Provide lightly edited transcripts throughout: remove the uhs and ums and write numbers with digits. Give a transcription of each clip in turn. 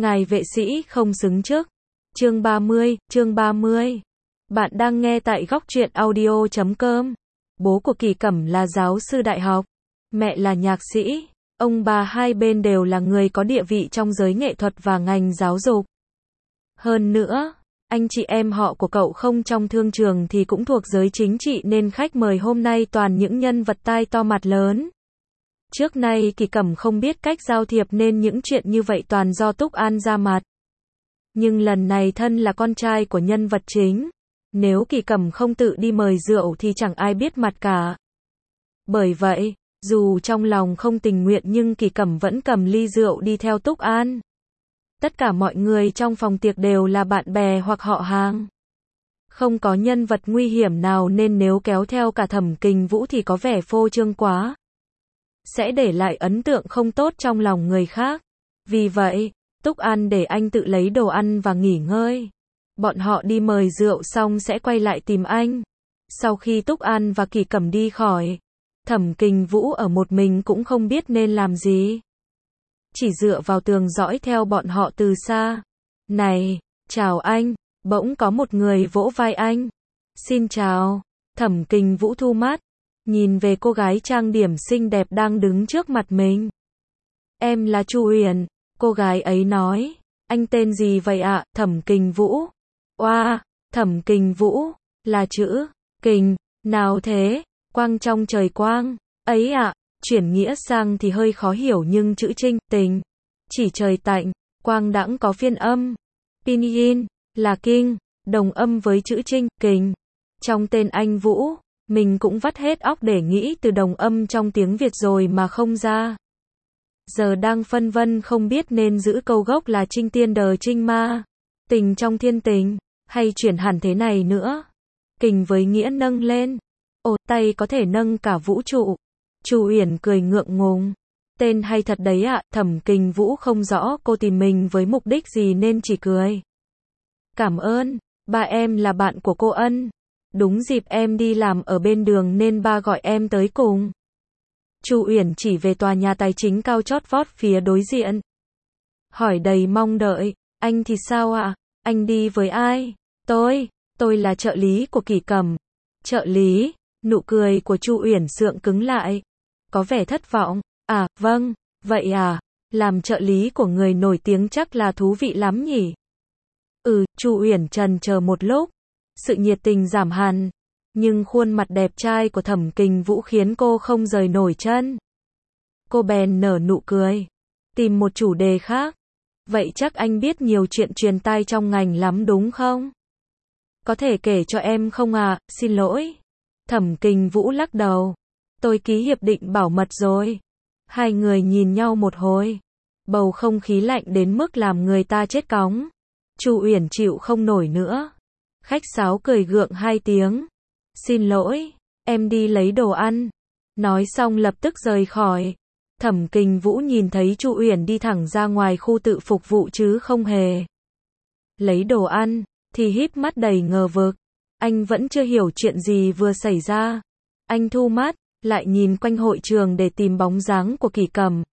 Ngài vệ sĩ không xứng chức. Chương 30. Bạn đang nghe tại góc truyện audio.com. Bố của Kỳ Cẩm là giáo sư đại học, mẹ là nhạc sĩ, ông bà hai bên đều là người có địa vị trong giới nghệ thuật và ngành giáo dục. Hơn nữa, anh chị em họ của cậu không trong thương trường thì cũng thuộc giới chính trị nên khách mời hôm nay toàn những nhân vật tai to mặt lớn. Trước nay Kỳ Cẩm không biết cách giao thiệp nên những chuyện như vậy toàn do Túc An ra mặt. Nhưng lần này thân là con trai của nhân vật chính, nếu Kỳ Cẩm không tự đi mời rượu thì chẳng ai biết mặt cả. Bởi vậy, dù trong lòng không tình nguyện nhưng Kỳ Cẩm vẫn cầm ly rượu đi theo Túc An. Tất cả mọi người trong phòng tiệc đều là bạn bè hoặc họ hàng. Không có nhân vật nguy hiểm nào nên nếu kéo theo cả Thẩm Kình Vũ thì có vẻ phô trương quá, sẽ để lại ấn tượng không tốt trong lòng người khác. Vì vậy, Túc An để anh tự lấy đồ ăn và nghỉ ngơi. Bọn họ đi mời rượu xong sẽ quay lại tìm anh. Sau khi Túc An và Kỳ Cẩm đi khỏi, Thẩm Kình Vũ ở một mình cũng không biết nên làm gì. Chỉ dựa vào tường dõi theo bọn họ từ xa. Này, chào anh, bỗng có một người vỗ vai anh. Xin chào, Thẩm Kình Vũ thu mắt, nhìn về cô gái trang điểm xinh đẹp đang đứng trước mặt mình. Em là Chu Uyển, cô gái ấy nói. Anh tên gì vậy ạ? Thẩm Kình Vũ. Oa, Thẩm Kình Vũ, là chữ Kình, nào thế? Quang trong trời quang, ấy ạ. Chuyển nghĩa sang thì hơi khó hiểu nhưng chữ Trinh, tình, chỉ trời tạnh, quang đãng có phiên âm. Pinyin, là kinh, đồng âm với chữ Trinh, Kình. Trong tên anh Vũ, mình cũng vắt hết óc để nghĩ từ đồng âm trong tiếng Việt rồi mà không ra. Giờ đang phân vân không biết nên giữ câu gốc là Trinh tiên đờ Trinh ma, tình trong thiên tình, hay chuyển hẳn thế này nữa. Kình với nghĩa nâng lên. Ồ, tay có thể nâng cả vũ trụ. Chu Uyển cười ngượng ngùng. Tên hay thật đấy ạ. Thẩm Kình Vũ không rõ cô tìm mình với mục đích gì nên chỉ cười. Cảm ơn, ba em là bạn của cô Ân. Đúng dịp em đi làm ở bên đường nên ba gọi em tới cùng. Chu Uyển chỉ về tòa nhà tài chính cao chót vót phía đối diện. Hỏi đầy mong đợi, anh thì sao ạ? Anh đi với ai? Tôi là trợ lý của Kỳ Cẩm. Trợ lý? Nụ cười của Chu Uyển sượng cứng lại. Có vẻ thất vọng. À, vâng, vậy à, làm trợ lý của người nổi tiếng chắc là thú vị lắm nhỉ? Chu Uyển chần chờ một lúc. Sự nhiệt tình giảm hẳn. Nhưng khuôn mặt đẹp trai của Thẩm Kình Vũ khiến cô không rời nổi chân. Cô bèn nở nụ cười. Tìm một chủ đề khác. Vậy chắc anh biết nhiều chuyện truyền tai trong ngành lắm đúng không? Có thể kể cho em không ạ? Xin lỗi. Thẩm Kình Vũ lắc đầu. Tôi ký hiệp định bảo mật rồi. Hai người nhìn nhau một hồi. Bầu không khí lạnh đến mức làm người ta chết cóng. Chu Uyển chịu không nổi nữa. Khách sáo cười gượng hai tiếng. Xin lỗi, em đi lấy đồ ăn. Nói xong lập tức rời khỏi. Thẩm Kình Vũ nhìn thấy Chu Uyển đi thẳng ra ngoài khu tự phục vụ chứ không hề lấy đồ ăn, thì híp mắt đầy ngờ vực. Anh vẫn chưa hiểu chuyện gì vừa xảy ra. Anh thu mắt, lại nhìn quanh hội trường để tìm bóng dáng của Kỳ Cẩm.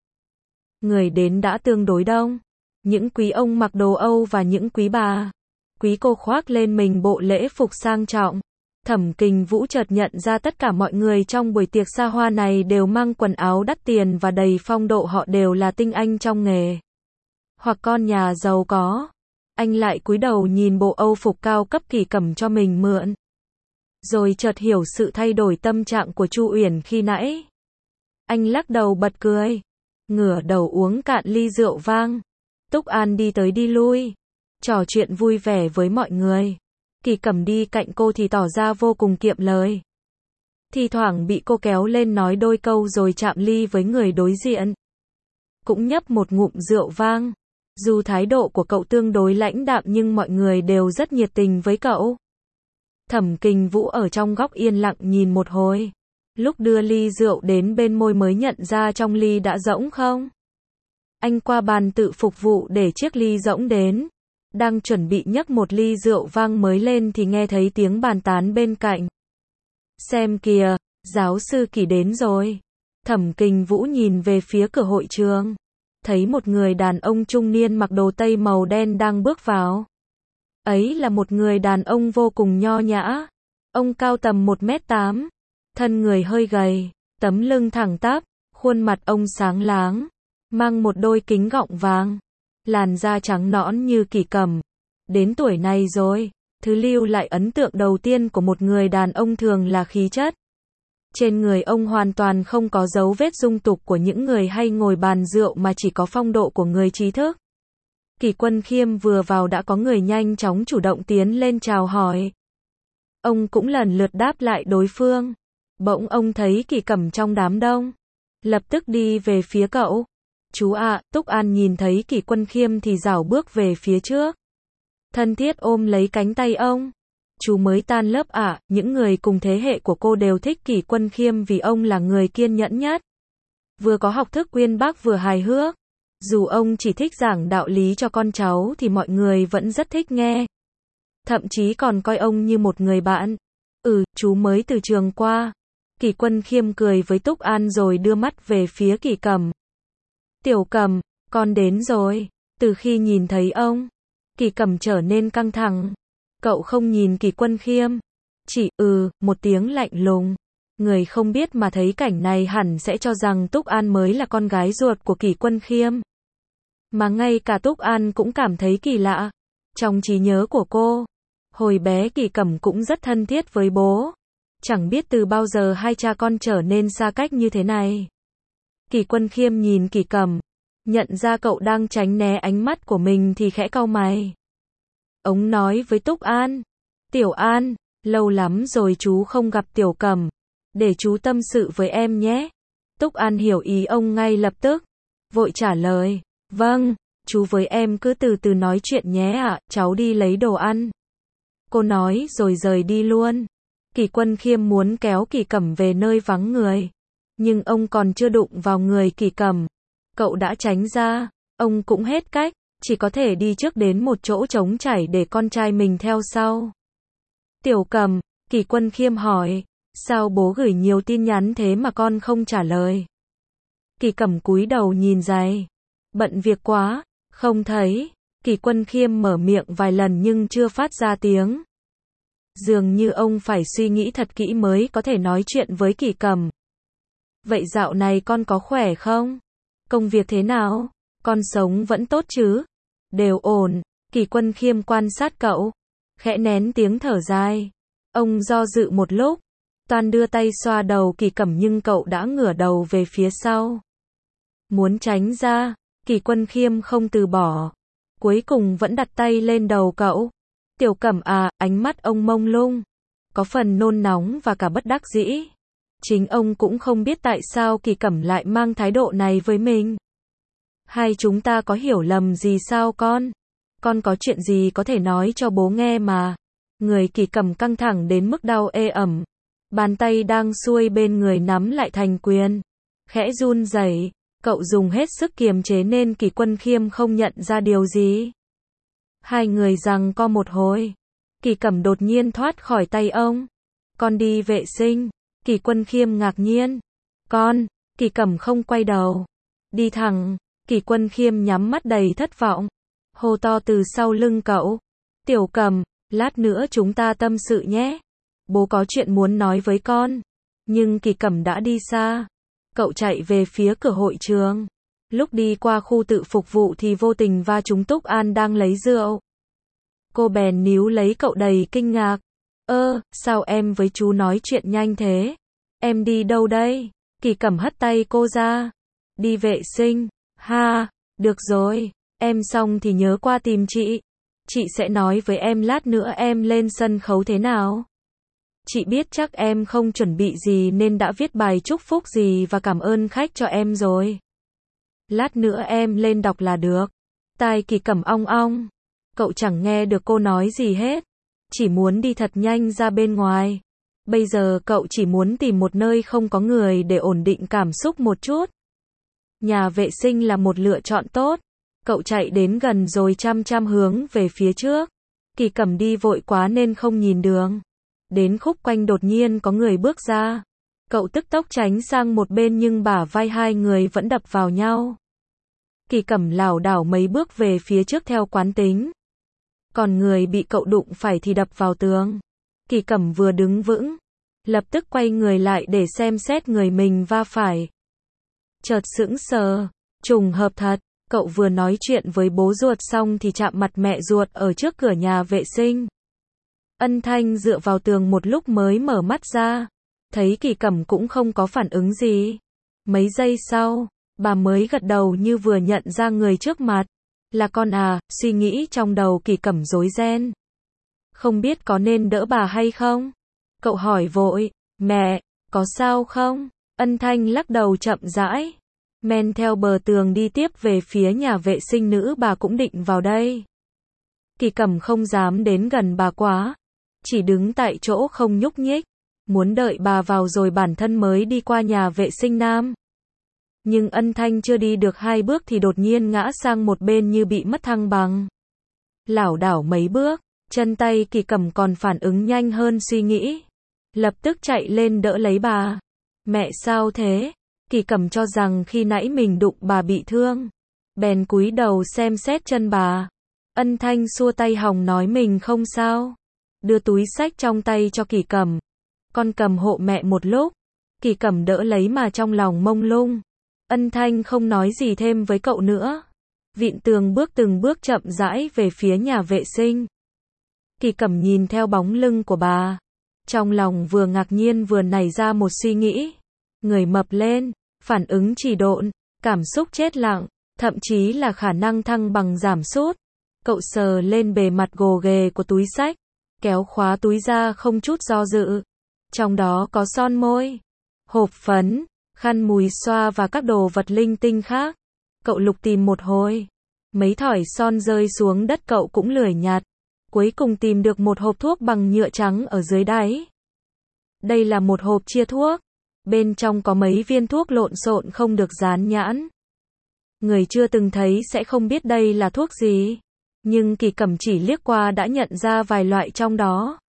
Người đến đã tương đối đông. Những quý ông mặc đồ Âu và những quý bà, quý cô khoác lên mình bộ lễ phục sang trọng. Thẩm Kình Vũ chợt nhận ra tất cả mọi người trong buổi tiệc xa hoa này đều mang quần áo đắt tiền và đầy phong độ, họ đều là tinh anh trong nghề. Hoặc con nhà giàu có. Anh lại cúi đầu nhìn bộ Âu phục cao cấp Kỳ Cẩm cho mình mượn. Rồi chợt hiểu sự thay đổi tâm trạng của Chu Uyển khi nãy. Anh lắc đầu bật cười. Ngửa đầu uống cạn ly rượu vang. Túc An đi tới đi lui, trò chuyện vui vẻ với mọi người. Kỳ Cẩm đi cạnh cô thì tỏ ra vô cùng kiệm lời. Thì thoảng bị cô kéo lên nói đôi câu rồi chạm ly với người đối diện. Cũng nhấp một ngụm rượu vang. Dù thái độ của cậu tương đối lãnh đạm nhưng mọi người đều rất nhiệt tình với cậu. Thẩm Kình Vũ ở trong góc yên lặng nhìn một hồi. Lúc đưa ly rượu đến bên môi mới nhận ra trong ly đã rỗng không. Anh qua bàn tự phục vụ để chiếc ly rỗng đến. Đang chuẩn bị nhấc một ly rượu vang mới lên thì nghe thấy tiếng bàn tán bên cạnh. Xem kìa, giáo sư Kỳ đến rồi. Thẩm Kình Vũ nhìn về phía cửa hội trường. thấy một người đàn ông trung niên mặc đồ tây màu đen đang bước vào. Ấy là một người đàn ông vô cùng nho nhã. Ông cao tầm 1m8, thân người hơi gầy, tấm lưng thẳng tắp, khuôn mặt ông sáng láng, mang một đôi kính gọng vàng, làn da trắng nõn như kỷ cẩm. Đến tuổi này rồi, thứ lưu lại ấn tượng đầu tiên của một người đàn ông thường là khí chất. Trên người ông hoàn toàn không có dấu vết dung tục của những người hay ngồi bàn rượu mà chỉ có phong độ của người trí thức. Kỷ Quân Khiêm vừa vào đã có người nhanh chóng chủ động tiến lên chào hỏi. Ông cũng lần lượt đáp lại đối phương. Bỗng ông thấy Kỷ Cẩm trong đám đông, lập tức đi về phía cậu. Chú ạ, Túc An nhìn thấy Kỷ Quân Khiêm thì rảo bước về phía trước, thân thiết ôm lấy cánh tay ông. Chú mới tan lớp ạ, những người cùng thế hệ của cô đều thích Kỷ Quân Khiêm vì ông là người kiên nhẫn nhất. Vừa có học thức uyên bác vừa hài hước. Dù ông chỉ thích giảng đạo lý cho con cháu thì mọi người vẫn rất thích nghe. Thậm chí còn coi ông như một người bạn. Chú mới từ trường qua. Kỷ Quân Khiêm cười với Túc An rồi đưa mắt về phía Kỷ Cẩm. Tiểu Cẩm, con đến rồi. Từ khi nhìn thấy ông, Kỷ Cẩm trở nên căng thẳng. Cậu không nhìn Kỷ Quân Khiêm, chỉ một tiếng lạnh lùng. Người không biết mà thấy cảnh này hẳn sẽ cho rằng Túc An mới là con gái ruột của Kỷ Quân Khiêm. Mà ngay cả Túc An cũng cảm thấy kỳ lạ. Trong trí nhớ của cô, hồi bé Kỷ Cẩm cũng rất thân thiết với bố. Chẳng biết từ bao giờ hai cha con trở nên xa cách như thế này. Kỷ Quân Khiêm nhìn Kỷ Cẩm, nhận ra cậu đang tránh né ánh mắt của mình thì khẽ cau mày. Ông nói với Túc An, Tiểu An, lâu lắm rồi chú không gặp Tiểu Cẩm, để chú tâm sự với em nhé. Túc An hiểu ý ông ngay lập tức, vội trả lời, vâng, chú với em cứ từ từ nói chuyện nhé ạ, cháu đi lấy đồ ăn. Cô nói rồi rời đi luôn. Kỷ Quân Khiêm muốn kéo Kỷ Cẩm về nơi vắng người, nhưng ông còn chưa đụng vào người Kỷ Cẩm, cậu đã tránh ra. Ông cũng hết cách, chỉ có thể đi trước đến một chỗ trống trải để con trai mình theo sau. Tiểu Cẩm, Kỷ Quân Khiêm hỏi, sao bố gửi nhiều tin nhắn thế mà con không trả lời? Kỷ Cẩm cúi đầu nhìn giày, bận việc quá, không thấy. Kỷ Quân Khiêm mở miệng vài lần nhưng chưa phát ra tiếng. Dường như ông phải suy nghĩ thật kỹ mới có thể nói chuyện với Kỷ Cẩm. Vậy dạo này con có khỏe không? Công việc thế nào? Con sống vẫn tốt chứ? Đều ổn. Kỷ Quân Khiêm quan sát cậu, khẽ nén tiếng thở dài. Ông do dự một lúc, toan đưa tay xoa đầu Kỷ Cẩm nhưng cậu đã ngửa đầu về phía sau. Muốn tránh ra, Kỷ Quân Khiêm không từ bỏ. Cuối cùng vẫn đặt tay lên đầu cậu. Tiểu Cẩm à, ánh mắt ông mông lung, có phần nôn nóng và cả bất đắc dĩ. Chính ông cũng không biết tại sao Kỷ Cẩm lại mang thái độ này với mình. Hai chúng ta có hiểu lầm gì sao con? Con có chuyện gì có thể nói cho bố nghe mà. Người Kỷ Cẩm căng thẳng đến mức đau ê ẩm. Bàn tay đang xuôi bên người nắm lại thành quyền. Khẽ run rẩy, cậu dùng hết sức kiềm chế nên Kỷ Quân Khiêm không nhận ra điều gì. Hai người giằng co một hồi. Kỷ Cẩm đột nhiên thoát khỏi tay ông. Con đi vệ sinh. Kỷ Quân Khiêm ngạc nhiên. Con, Kỷ Cẩm không quay đầu. Đi thẳng. Kỷ Quân Khiêm nhắm mắt đầy thất vọng. Hô to từ sau lưng cậu. Tiểu Cẩm, lát nữa chúng ta tâm sự nhé. Bố có chuyện muốn nói với con. Nhưng Kỷ Cẩm đã đi xa. Cậu chạy về phía cửa hội trường. Lúc đi qua khu tự phục vụ thì vô tình va trúng Túc An đang lấy rượu. Cô bèn níu lấy cậu đầy kinh ngạc. Sao em với chú nói chuyện nhanh thế? Em đi đâu đây? Kỷ Cẩm hất tay cô ra. Đi vệ sinh. Ha, được rồi. Em xong thì nhớ qua tìm chị. Chị sẽ nói với em lát nữa em lên sân khấu thế nào. Chị biết chắc em không chuẩn bị gì nên đã viết bài chúc phúc gì và cảm ơn khách cho em rồi. Lát nữa em lên đọc là được. Tai Kỷ Cẩm ong ong. Cậu chẳng nghe được cô nói gì hết. Chỉ muốn đi thật nhanh ra bên ngoài. Bây giờ cậu chỉ muốn tìm một nơi không có người để ổn định cảm xúc một chút. Nhà vệ sinh là một lựa chọn tốt. Cậu chạy đến gần rồi chăm chăm hướng về phía trước. Kỷ Cẩm đi vội quá nên không nhìn đường. Đến khúc quanh đột nhiên có người bước ra. Cậu tức tốc tránh sang một bên nhưng bả vai hai người vẫn đập vào nhau. Kỳ Cẩm lảo đảo mấy bước về phía trước theo quán tính. Còn người bị cậu đụng phải thì đập vào tường. Kỳ Cẩm vừa đứng vững, lập tức quay người lại để xem xét người mình va phải. Chợt sững sờ, trùng hợp thật, cậu vừa nói chuyện với bố ruột xong thì chạm mặt mẹ ruột ở trước cửa nhà vệ sinh. Ân Thanh dựa vào tường một lúc mới mở mắt ra, thấy Kỳ Cẩm cũng không có phản ứng gì. Mấy giây sau, bà mới gật đầu như vừa nhận ra người trước mặt. Là con à, suy nghĩ trong đầu Kỳ Cẩm rối ren. Không biết có nên đỡ bà hay không? Cậu hỏi vội, mẹ, có sao không? Ân Thanh lắc đầu chậm rãi, men theo bờ tường đi tiếp về phía nhà vệ sinh nữ. Bà cũng định vào đây. Kỳ Cẩm không dám đến gần bà quá, chỉ đứng tại chỗ không nhúc nhích, muốn đợi bà vào rồi bản thân mới đi qua nhà vệ sinh nam. Nhưng Ân Thanh chưa đi được 2 bước thì đột nhiên ngã sang một bên như bị mất thăng bằng. Lảo đảo mấy bước, chân tay Kỳ Cẩm còn phản ứng nhanh hơn suy nghĩ. Lập tức chạy lên đỡ lấy bà. Mẹ sao thế? Kỳ Cẩm cho rằng khi nãy mình đụng bà bị thương. Bèn cúi đầu xem xét chân bà. Ân Thanh xua tay hòng nói mình không sao. Đưa túi xách trong tay cho Kỳ Cẩm. Con cầm hộ mẹ một lúc. Kỳ Cẩm đỡ lấy mà trong lòng mông lung. Ân Thanh không nói gì thêm với cậu nữa. Vịn tường bước từng bước chậm rãi về phía nhà vệ sinh. Kỳ Cẩm nhìn theo bóng lưng của bà. Trong lòng vừa ngạc nhiên vừa nảy ra một suy nghĩ. Người mập lên, phản ứng trì độn, cảm xúc chết lặng, thậm chí là khả năng thăng bằng giảm sút. Cậu sờ lên bề mặt gồ ghề của túi xách, kéo khóa túi ra không chút do dự. Trong đó có son môi, hộp phấn, khăn mùi xoa và các đồ vật linh tinh khác. Cậu lục tìm một hồi, mấy thỏi son rơi xuống đất cậu cũng lười nhặt. Cuối cùng tìm được một hộp thuốc bằng nhựa trắng ở dưới đáy. Đây là một hộp chia thuốc. Bên trong có mấy viên thuốc lộn xộn không được dán nhãn. Người chưa từng thấy sẽ không biết đây là thuốc gì. Nhưng Kỳ Cẩm chỉ liếc qua đã nhận ra vài loại trong đó.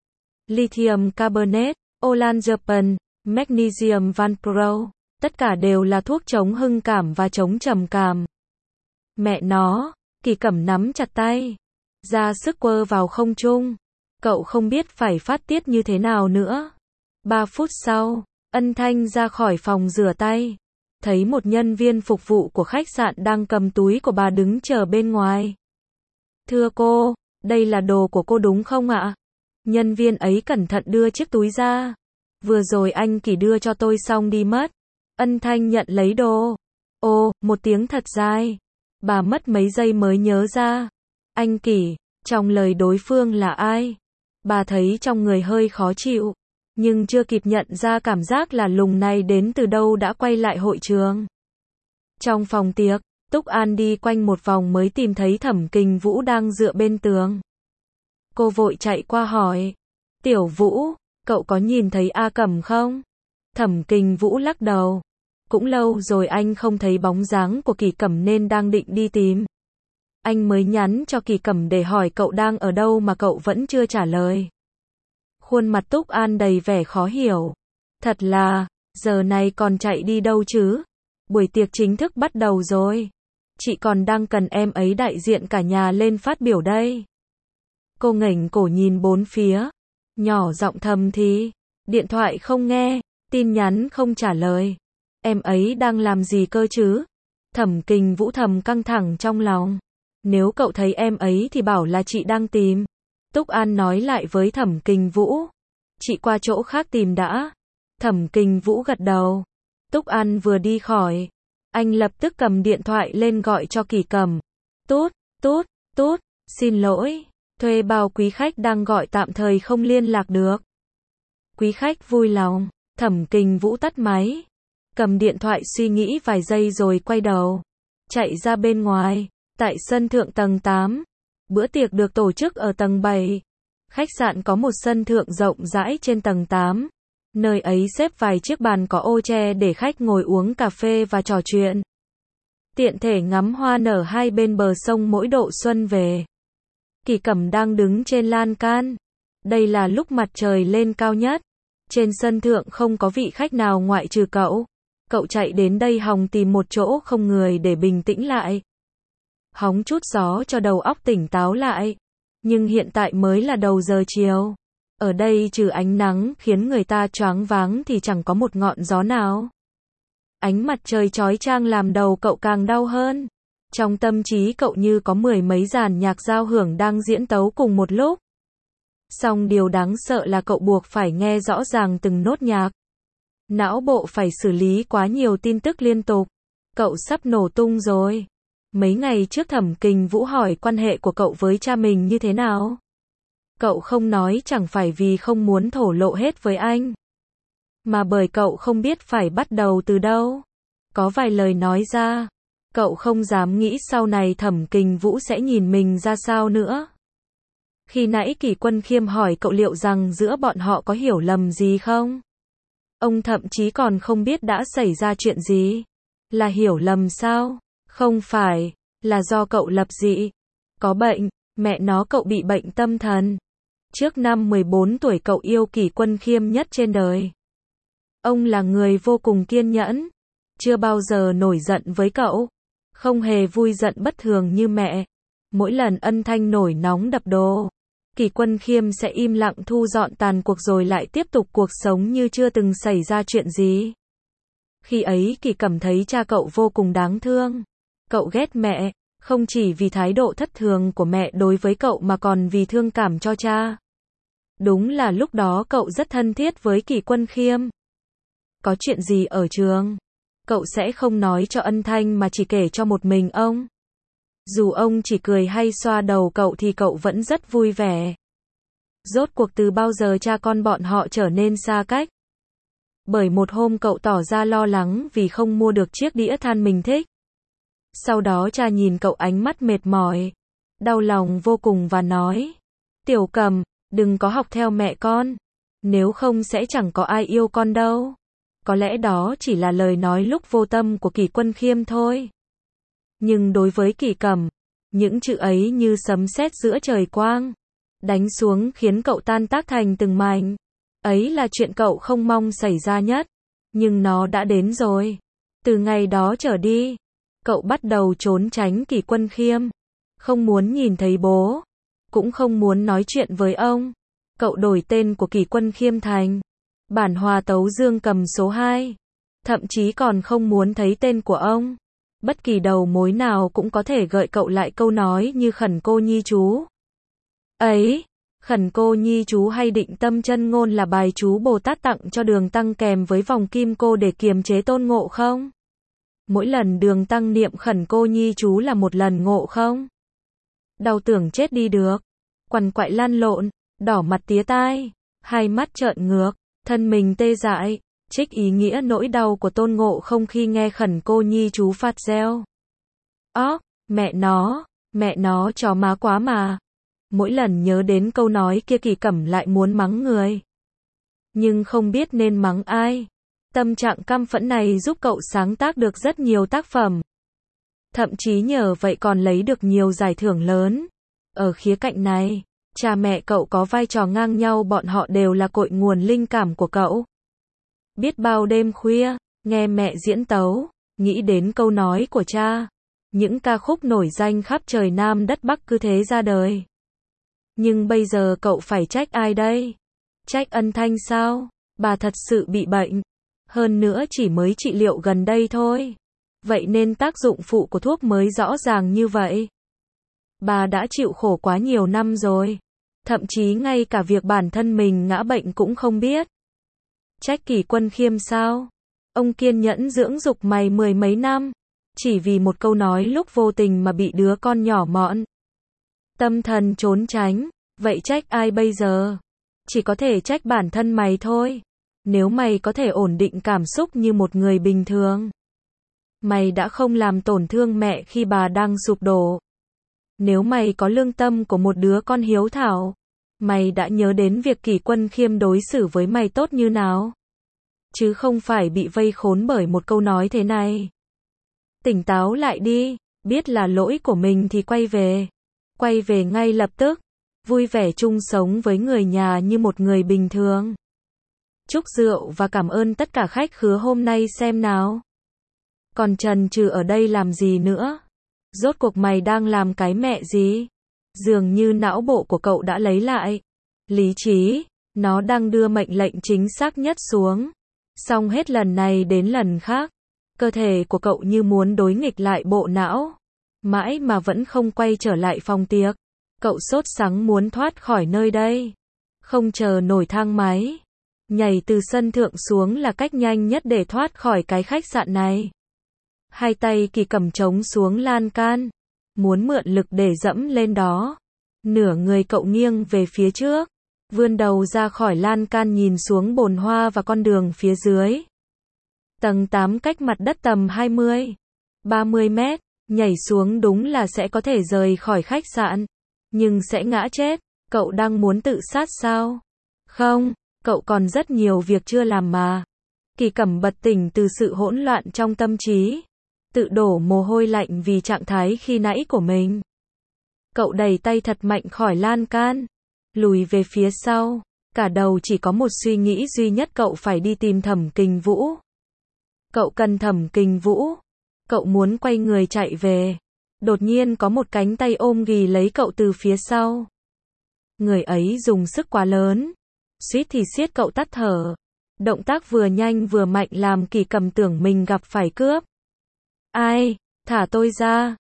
Lithium carbonate, olanzapine, magnesium valproate. Tất cả đều là thuốc chống hưng cảm và chống trầm cảm. Mẹ nó, Kỳ Cẩm nắm chặt tay. Ra sức quơ vào không trung. Cậu không biết phải phát tiết như thế nào nữa. 3 phút sau, Ân Thanh ra khỏi phòng rửa tay. Thấy một nhân viên phục vụ của khách sạn đang cầm túi của bà đứng chờ bên ngoài. Thưa cô, đây là đồ của cô đúng không ạ? Nhân viên ấy cẩn thận đưa chiếc túi ra. Vừa rồi anh Kỳ đưa cho tôi xong đi mất. Ân Thanh nhận lấy đồ. Ồ, một tiếng thật dài. Bà mất mấy giây mới nhớ ra. Anh Kỳ, trong lời đối phương là ai? Bà thấy trong người hơi khó chịu, nhưng chưa kịp nhận ra cảm giác là lùng này đến từ đâu đã quay lại hội trường. Trong phòng tiệc, Túc An đi quanh một vòng mới tìm thấy Thẩm Kình Vũ đang dựa bên tường. Cô vội chạy qua hỏi, Tiểu Vũ, cậu có nhìn thấy A Cẩm không? Thẩm Kình Vũ lắc đầu. Cũng lâu rồi anh không thấy bóng dáng của Kỳ Cẩm nên đang định đi tìm. Anh mới nhắn cho Kỳ Cẩm để hỏi cậu đang ở đâu mà cậu vẫn chưa trả lời. Khuôn mặt Túc An đầy vẻ khó hiểu. Thật là, giờ này còn chạy đi đâu chứ? Buổi tiệc chính thức bắt đầu rồi. Chị còn đang cần em ấy đại diện cả nhà lên phát biểu đây. Cô ngẩng cổ nhìn bốn phía. Nhỏ giọng thầm thì. Điện thoại không nghe, tin nhắn không trả lời. Em ấy đang làm gì cơ chứ? Thẩm Kình Vũ thầm căng thẳng trong lòng. Nếu cậu thấy em ấy thì bảo là chị đang tìm. Túc An nói lại với Thẩm Kình Vũ. Chị qua chỗ khác tìm đã. Thẩm Kình Vũ gật đầu. Túc An vừa đi khỏi. Anh lập tức cầm điện thoại lên gọi cho Kỳ Cẩm. Tút, tút, tút, xin lỗi. Thuê bao quý khách đang gọi tạm thời không liên lạc được. Quý khách vui lòng. Thẩm Kình Vũ tắt máy. Cầm điện thoại suy nghĩ vài giây rồi quay đầu. Chạy ra bên ngoài. Tại sân thượng tầng 8. Bữa tiệc được tổ chức ở tầng 7. Khách sạn có một sân thượng rộng rãi trên tầng 8. Nơi ấy xếp vài chiếc bàn có ô tre để khách ngồi uống cà phê và trò chuyện. Tiện thể ngắm hoa nở hai bên bờ sông mỗi độ xuân về. Kỳ Cẩm đang đứng trên lan can. Đây là lúc mặt trời lên cao nhất. Trên sân thượng không có vị khách nào ngoại trừ cậu. Cậu chạy đến đây hòng tìm một chỗ không người để bình tĩnh lại. Hóng chút gió cho đầu óc tỉnh táo lại. Nhưng hiện tại mới là đầu giờ chiều. Ở đây trừ ánh nắng khiến người ta choáng váng thì chẳng có một ngọn gió nào. Ánh mặt trời chói chang làm đầu cậu càng đau hơn. Trong tâm trí cậu như có mười mấy dàn nhạc giao hưởng đang diễn tấu cùng một lúc. Song điều đáng sợ là cậu buộc phải nghe rõ ràng từng nốt nhạc. Não bộ phải xử lý quá nhiều tin tức liên tục. Cậu sắp nổ tung rồi. Mấy ngày trước Thẩm Kình Vũ hỏi quan hệ của cậu với cha mình như thế nào. Cậu không nói chẳng phải vì không muốn thổ lộ hết với anh, mà bởi cậu không biết phải bắt đầu từ đâu. Có vài lời nói ra, cậu không dám nghĩ sau này Thẩm Kình Vũ sẽ nhìn mình ra sao nữa. Khi nãy Kỷ Quân Khiêm hỏi cậu liệu rằng giữa bọn họ có hiểu lầm gì không? Ông thậm chí còn không biết đã xảy ra chuyện gì. Là hiểu lầm sao? Không phải, là do cậu lập dị. Có bệnh, mẹ nó cậu bị bệnh tâm thần. Trước năm 14 tuổi cậu yêu Kỷ Quân Khiêm nhất trên đời. Ông là người vô cùng kiên nhẫn, chưa bao giờ nổi giận với cậu, không hề vui giận bất thường như mẹ. Mỗi lần Ân Thanh nổi nóng đập đồ, Kỷ Quân Khiêm sẽ im lặng thu dọn tàn cuộc rồi lại tiếp tục cuộc sống như chưa từng xảy ra chuyện gì. Khi ấy Kỷ cảm thấy cha cậu vô cùng đáng thương. Cậu ghét mẹ, không chỉ vì thái độ thất thường của mẹ đối với cậu mà còn vì thương cảm cho cha. Đúng là lúc đó cậu rất thân thiết với Kỷ Quân Khiêm. Có chuyện gì ở trường, cậu sẽ không nói cho Ân Thanh mà chỉ kể cho một mình ông. Dù ông chỉ cười hay xoa đầu cậu thì cậu vẫn rất vui vẻ. Rốt cuộc từ bao giờ cha con bọn họ trở nên xa cách? Bởi một hôm cậu tỏ ra lo lắng vì không mua được chiếc đĩa than mình thích. Sau đó cha nhìn cậu ánh mắt mệt mỏi, đau lòng vô cùng và nói: Tiểu Cầm, đừng có học theo mẹ con, nếu không sẽ chẳng có ai yêu con đâu. Có lẽ đó chỉ là lời nói lúc vô tâm của Kỷ Quân Khiêm thôi. Nhưng đối với Kỷ Cẩm, những chữ ấy như sấm sét giữa trời quang, đánh xuống khiến cậu tan tác thành từng mảnh. Ấy là chuyện cậu không mong xảy ra nhất, nhưng nó đã đến rồi. Từ ngày đó trở đi, cậu bắt đầu trốn tránh Kỷ Quân Khiêm, không muốn nhìn thấy bố, cũng không muốn nói chuyện với ông. Cậu đổi tên của Kỷ Quân Khiêm thành Bản Hòa Tấu Dương Cầm số 2. Thậm chí còn không muốn thấy tên của ông. Bất kỳ đầu mối nào cũng có thể gợi cậu lại câu nói như Khẩn Cô Nhi Chú. Ấy, Khẩn Cô Nhi Chú hay Định Tâm Chân Ngôn là bài chú Bồ Tát tặng cho Đường Tăng kèm với vòng kim cô để kiềm chế Tôn Ngộ không? Mỗi lần Đường Tăng niệm Khẩn Cô Nhi Chú là một lần Ngộ không? Đau tưởng chết đi được, quằn quại lăn lộn, đỏ mặt tía tai, hai mắt trợn ngược, thân mình tê dại, trích ý nghĩa nỗi đau của Tôn Ngộ không khi nghe Khẩn Cô Nhi Chú phát reo. Mẹ nó chó má quá mà. Mỗi lần nhớ đến câu nói kia Kỷ Cẩm lại muốn mắng người, nhưng không biết nên mắng ai. Tâm trạng căm phẫn này giúp cậu sáng tác được rất nhiều tác phẩm. Thậm chí nhờ vậy còn lấy được nhiều giải thưởng lớn. Ở khía cạnh này, cha mẹ cậu có vai trò ngang nhau, bọn họ đều là cội nguồn linh cảm của cậu. Biết bao đêm khuya, nghe mẹ diễn tấu, nghĩ đến câu nói của cha. Những ca khúc nổi danh khắp trời Nam đất Bắc cứ thế ra đời. Nhưng bây giờ cậu phải trách ai đây? Trách Ân Thanh sao? Bà thật sự bị bệnh. Hơn nữa chỉ mới trị liệu gần đây thôi. Vậy nên tác dụng phụ của thuốc mới rõ ràng như vậy. Bà đã chịu khổ quá nhiều năm rồi. Thậm chí ngay cả việc bản thân mình ngã bệnh cũng không biết. Trách Kỷ Quân Khiêm sao? Ông kiên nhẫn dưỡng dục mày mười mấy năm, chỉ vì một câu nói lúc vô tình mà bị đứa con nhỏ mọn tâm thần trốn tránh. Vậy trách ai bây giờ? Chỉ có thể trách bản thân mày thôi. Nếu mày có thể ổn định cảm xúc như một người bình thường, mày đã không làm tổn thương mẹ khi bà đang sụp đổ. Nếu mày có lương tâm của một đứa con hiếu thảo, mày đã nhớ đến việc Kỷ Quân Khiêm đối xử với mày tốt như nào, chứ không phải bị vây khốn bởi một câu nói thế này. Tỉnh táo lại đi, biết là lỗi của mình thì quay về ngay lập tức, vui vẻ chung sống với người nhà như một người bình thường. chúc rượu và cảm ơn tất cả khách khứa hôm nay xem nào. Còn chần chừ ở đây làm gì nữa? Rốt cuộc mày đang làm cái mẹ gì? Dường như não bộ của cậu đã lấy lại lý trí, nó đang đưa mệnh lệnh chính xác nhất xuống. Xong hết lần này đến lần khác, cơ thể của cậu như muốn đối nghịch lại bộ não. Mãi mà vẫn không quay trở lại phòng tiệc. Cậu sốt sắng muốn thoát khỏi nơi đây. Không chờ nổi thang máy. Nhảy từ sân thượng xuống là cách nhanh nhất để thoát khỏi cái khách sạn này. Hai tay Kỳ cầm trống xuống lan can. Muốn mượn lực để dẫm lên đó. Nửa người cậu nghiêng về phía trước. Vươn đầu ra khỏi lan can nhìn xuống bồn hoa và con đường phía dưới. Tầng 8 cách mặt đất tầm 20-30 mét. Nhảy xuống đúng là sẽ có thể rời khỏi khách sạn. Nhưng sẽ ngã chết. Cậu đang muốn tự sát sao? Không, cậu còn rất nhiều việc chưa làm mà. Kỳ Cẩm bật tỉnh từ sự hỗn loạn trong tâm trí. Tự đổ mồ hôi lạnh vì trạng thái khi nãy của mình. Cậu đẩy tay thật mạnh khỏi lan can. Lùi về phía sau. Cả đầu chỉ có một suy nghĩ duy nhất, cậu phải đi tìm Thẩm Kình Vũ. Cậu cần Thẩm Kình Vũ. Cậu muốn quay người chạy về. Đột nhiên có một cánh tay ôm ghì lấy cậu từ phía sau. Người ấy dùng sức quá lớn. Suýt thì siết cậu tắt thở. Động tác vừa nhanh vừa mạnh làm Kỳ Cẩm tưởng mình gặp phải cướp. Ai? Thả tôi ra.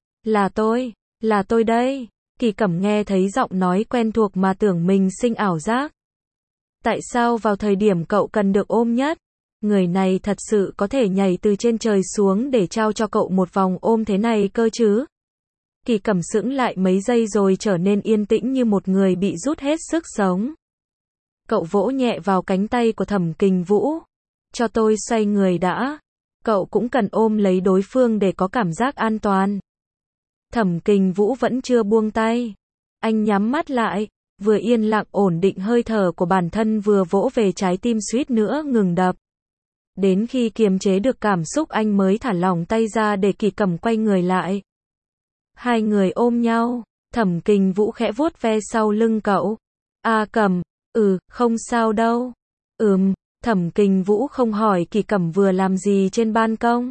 Là tôi đây. Kỳ Cẩm nghe thấy giọng nói quen thuộc mà tưởng mình sinh ảo giác. Tại sao vào thời điểm cậu cần được ôm nhất, người này thật sự có thể nhảy từ trên trời xuống để trao cho cậu một vòng ôm thế này cơ chứ? Kỳ Cẩm sững lại mấy giây rồi trở nên yên tĩnh như một người bị rút hết sức sống. Cậu vỗ nhẹ vào cánh tay của Thẩm Kình Vũ. Cho tôi xoay người đã. Cậu cũng cần ôm lấy đối phương để có cảm giác an toàn. Thẩm Kình Vũ vẫn chưa buông tay. Anh nhắm mắt lại, vừa yên lặng ổn định hơi thở của bản thân vừa vỗ về trái tim suýt nữa ngừng đập. Đến khi kiềm chế được cảm xúc anh mới thả lỏng tay ra để Kỳ Cẩm quay người lại. Hai người ôm nhau, Thẩm Kình Vũ khẽ vuốt ve sau lưng cậu. Cẩm, không sao đâu. Thẩm Kình Vũ không hỏi Kỳ Cẩm vừa làm gì trên ban công.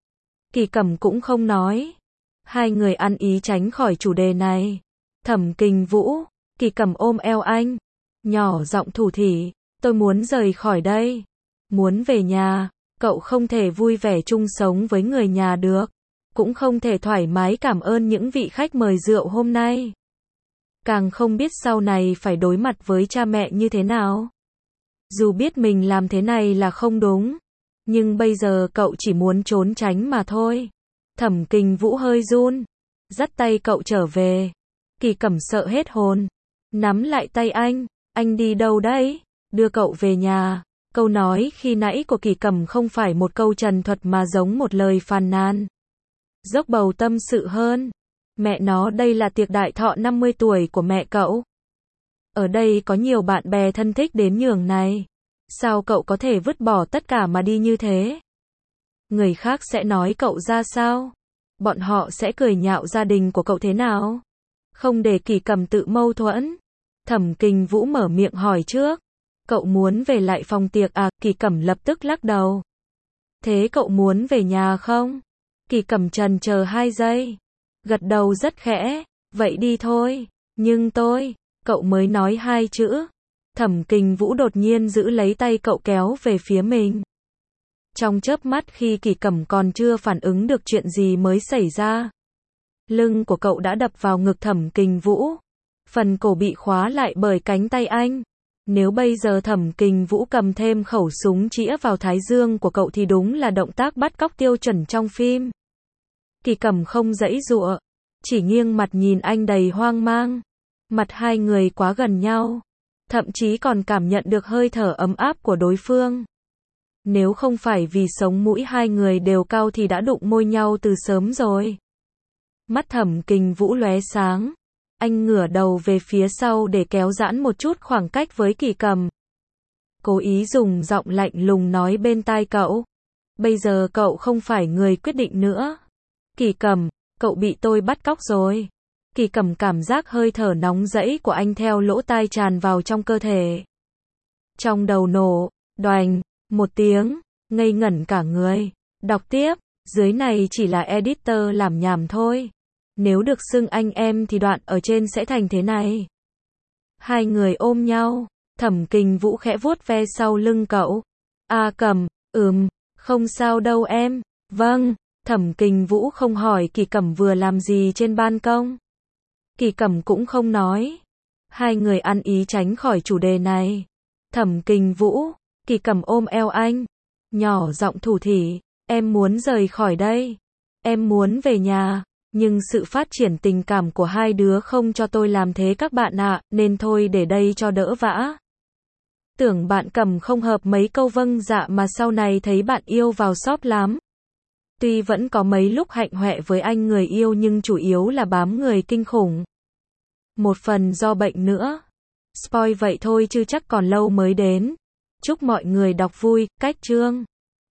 Kỳ Cẩm cũng không nói. Hai người ăn ý tránh khỏi chủ đề này. Thẩm Kình Vũ, Kỳ Cẩm ôm eo anh, nhỏ giọng thủ thỉ, tôi muốn rời khỏi đây. Muốn về nhà, cậu không thể vui vẻ chung sống với người nhà được. Cũng không thể thoải mái cảm ơn những vị khách mời rượu hôm nay. Càng không biết sau này phải đối mặt với cha mẹ như thế nào. Dù biết mình làm thế này là không đúng, nhưng bây giờ cậu chỉ muốn trốn tránh mà thôi. Thẩm Kình Vũ hơi run, dắt tay cậu trở về. Kỳ Cẩm sợ hết hồn, nắm lại tay anh đi đâu đấy? Đưa cậu về nhà. Câu nói khi nãy của Kỳ Cẩm không phải một câu trần thuật mà giống một lời phàn nàn. Dốc bầu tâm sự hơn. Mẹ nó, đây là tiệc đại thọ 50 tuổi của mẹ cậu. Ở đây có nhiều bạn bè thân thích đến nhường này. Sao cậu có thể vứt bỏ tất cả mà đi như thế? Người khác sẽ nói cậu ra sao? Bọn họ sẽ cười nhạo gia đình của cậu thế nào? Không để Kỳ Cẩm tự mâu thuẫn, Thẩm Kình Vũ mở miệng hỏi trước. Cậu muốn về lại phòng tiệc à? Kỳ Cẩm lập tức lắc đầu. Thế cậu muốn về nhà không? Kỳ Cẩm chần chờ 2 giây. Gật đầu rất khẽ. Vậy đi thôi. Nhưng cậu mới nói 2 chữ. Thẩm Kình Vũ đột nhiên giữ lấy tay cậu kéo về phía mình. Trong chớp mắt khi Kỳ Cẩm còn chưa phản ứng được chuyện gì mới xảy ra. Lưng của cậu đã đập vào ngực Thẩm Kình Vũ. Phần cổ bị khóa lại bởi cánh tay anh. Nếu bây giờ Thẩm Kình Vũ cầm thêm khẩu súng chĩa vào thái dương của cậu thì đúng là động tác bắt cóc tiêu chuẩn trong phim. Kỳ Cẩm không giãy giụa, chỉ nghiêng mặt nhìn anh đầy hoang mang. Mặt hai người quá gần nhau, thậm chí còn cảm nhận được hơi thở ấm áp của đối phương. Nếu không phải vì sống mũi hai người đều cao thì đã đụng môi nhau từ sớm rồi. Mắt Thẩm Kình Vũ lóe sáng. Anh ngửa đầu về phía sau để kéo giãn một chút khoảng cách với Kỳ Cẩm. Cố ý dùng giọng lạnh lùng nói bên tai cậu. Bây giờ cậu không phải người quyết định nữa. Kỳ Cẩm, cậu bị tôi bắt cóc rồi. Kỳ Cẩm cảm giác hơi thở nóng rẫy của anh theo lỗ tai tràn vào trong cơ thể. Trong đầu nổ, Đoành, một tiếng, ngây ngẩn cả người. Đọc tiếp, dưới này chỉ là editor làm nhảm thôi. Nếu được xưng anh em thì đoạn ở trên sẽ thành thế này. Hai người ôm nhau, Thẩm Kình Vũ khẽ vuốt ve sau lưng cậu. A Cẩm, không sao đâu em. Vâng, Thẩm Kình Vũ không hỏi Kỳ Cẩm vừa làm gì trên ban công. Kỳ Cẩm cũng không nói. Hai người ăn ý tránh khỏi chủ đề này. Thẩm Kình Vũ, Kỳ Cẩm ôm eo anh, nhỏ giọng thủ thỉ, em muốn rời khỏi đây. Em muốn về nhà, nhưng sự phát triển tình cảm của hai đứa không cho tôi làm thế các bạn ạ, nên thôi để đây cho đỡ vã. Tưởng bạn Cẩm không hợp mấy câu vâng dạ mà sau này thấy bạn yêu vào shop lắm. Tuy vẫn có mấy lúc hạnh hoẹ với anh người yêu nhưng chủ yếu là bám người kinh khủng. Một phần do bệnh nữa. Spoil vậy thôi chứ chắc còn lâu mới đến. Chúc mọi người đọc vui, cách chương.